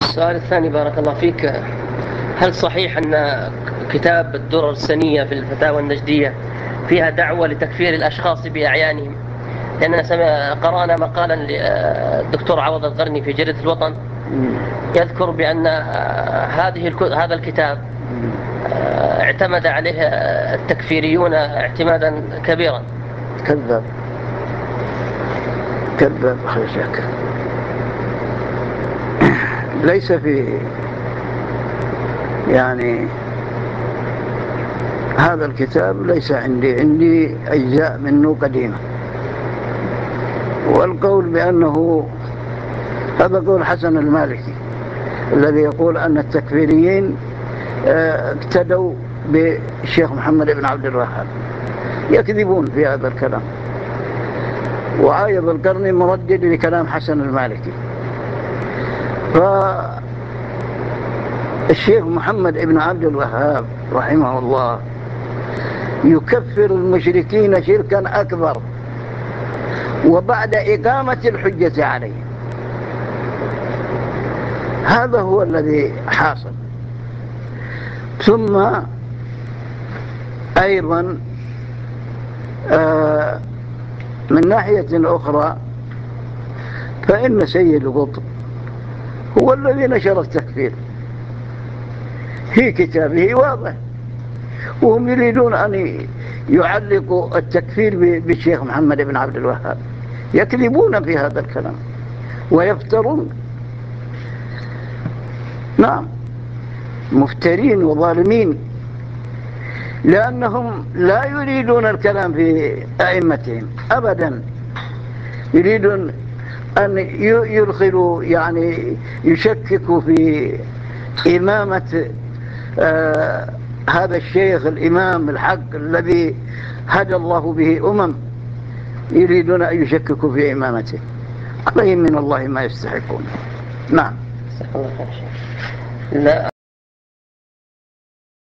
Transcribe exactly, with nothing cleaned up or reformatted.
السؤال الثاني بارك الله فيك، هل صحيح أن كتاب الدرر السنية في الفتاوى النجدية فيها دعوة لتكفير الأشخاص بأعيانهم؟ لأننا قرأنا مقالا للدكتور عوض القرني في جريدة الوطن يذكر بأن هذه هذا الكتاب اعتمد عليه التكفيريون اعتمادا كبيرا. كذب كذب خير شك. ليس في يعني هذا الكتاب ليس عندي عندي أجزاء منه قديمة، والقول بأنه هذا قول حسن المالكي الذي يقول أن التكفيريين اقتدوا بالشيخ محمد بن عبد الوهاب، يكذبون في هذا الكلام. وعايض القرني مردد لكلام حسن المالكي. فالشيخ محمد بن عبد الوهاب رحمه الله يكفر المشركين شركا أكبر وبعد إقامة الحجة عليه. هذا هو الذي حاصل. ثم أيضا آه من ناحية أخرى فإن سيد قطب هو الذي نشر التكفير في كتابه واضح، وهم يريدون أن يعلقوا التكفير بالشيخ محمد بن عبد الوهاب، يكذبون في هذا الكلام ويفترون. نعم، مفترين وظالمين، لأنهم لا يريدون الكلام في أئمتهم أبدا، يريدون أن يدخلوا يعني يشككوا في إمامة آه هذا الشيخ الإمام الحق الذي هدى الله به أمم، يريدون أن يشككوا في إمامته. عليهم من الله ما يستحقون. نعم. لا